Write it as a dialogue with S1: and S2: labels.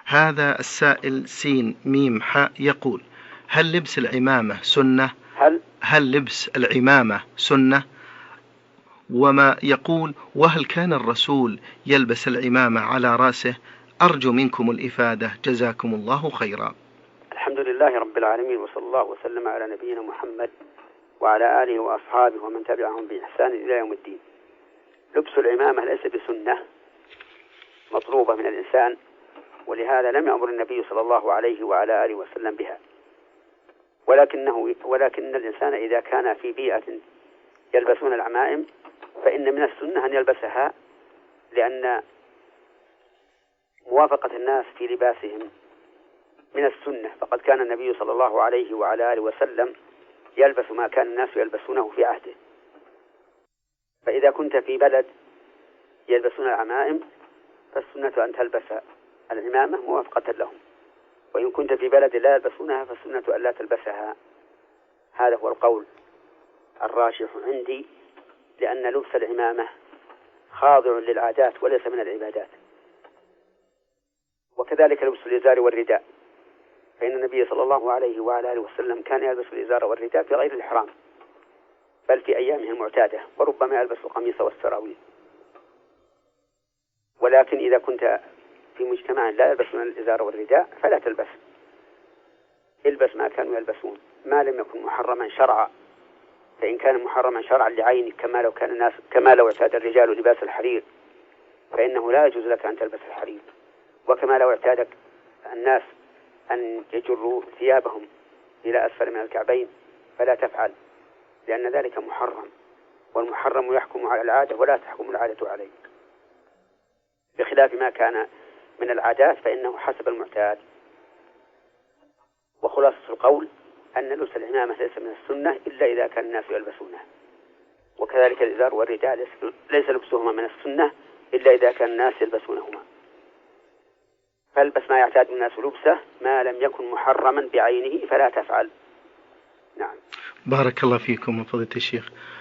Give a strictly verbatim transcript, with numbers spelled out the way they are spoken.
S1: هذا السائل سين ميم حاء يقول: هل لبس العمامة سنة؟
S2: هل
S1: هل لبس العمامة سنة؟ وما يقول: وهل كان الرسول يلبس العمامة على رأسه؟ أرجو منكم الإفادة، جزاكم الله خيرا.
S2: الحمد لله رب العالمين، وصلى الله وسلم على نبينا محمد وعلى آله وأصحابه ومن تبعهم بإحسان إلى يوم الدين. لبس العمامة ليس بسنة مطلوبة من الإنسان، ولهذا لم يأمر النبي صلى الله عليه وعلى آله وسلم بها، ولكنه ولكن الإنسان إذا كان في بيئة يلبسون العمائم فإن من السنة أن يلبسها، لأن موافقة الناس في لباسهم من السنة، فقد كان النبي صلى الله عليه وعلى آله وسلم يلبس ما كان الناس يلبسونه في عهده. فإذا كنت في بلد يلبسون العمائم فالسنة أن تلبس العمامة موافقة لهم، وإن كنت في بلد لا يلبسونها فالسنة أن لا تلبسها. هذا هو القول الراجح عندي، لأن لبس العمامة خاضع للعادات وليس من العبادات. وكذلك لبس الإزار والرداء، فإن النبي صلى الله عليه وعلى آله وسلم كان يلبس الإزار والرداء في غير الإحرام، بل في أيامه المعتادة، وربما يلبس القميص والسراويل. ولكن إذا كنت في مجتمع لا يلبسون الإزار والرداء فلا تلبس، البس ما كانوا يلبسون ما لم يكن محرما شرعا. فإن كان محرما شرعا لعينك كما لو كان الناس كما لو اعتاد الرجال لباس الحرير فإنه لا يجوز لك أن تلبس الحرير، وكما لو اعتادك الناس أن يجروا ثيابهم إلى أسفل من الكعبين فلا تفعل، لأن ذلك محرم، والمحرم يحكم على العادة ولا تحكم العادة عليه، بخلاف ما كان من العادات فإنه حسب المعتاد. وخلاصة القول أن لبس العمامة ليس من السنة إلا إذا كان الناس يلبسونها، وكذلك الإزار والرداء ليس لبسهما من السنة إلا إذا كان الناس يلبسونهما. فالبس ما يعتاد الناس لبسه ما لم يكن محرما بعينه فلا تفعل. نعم.
S1: بارك الله فيكم فضيلة الشيخ.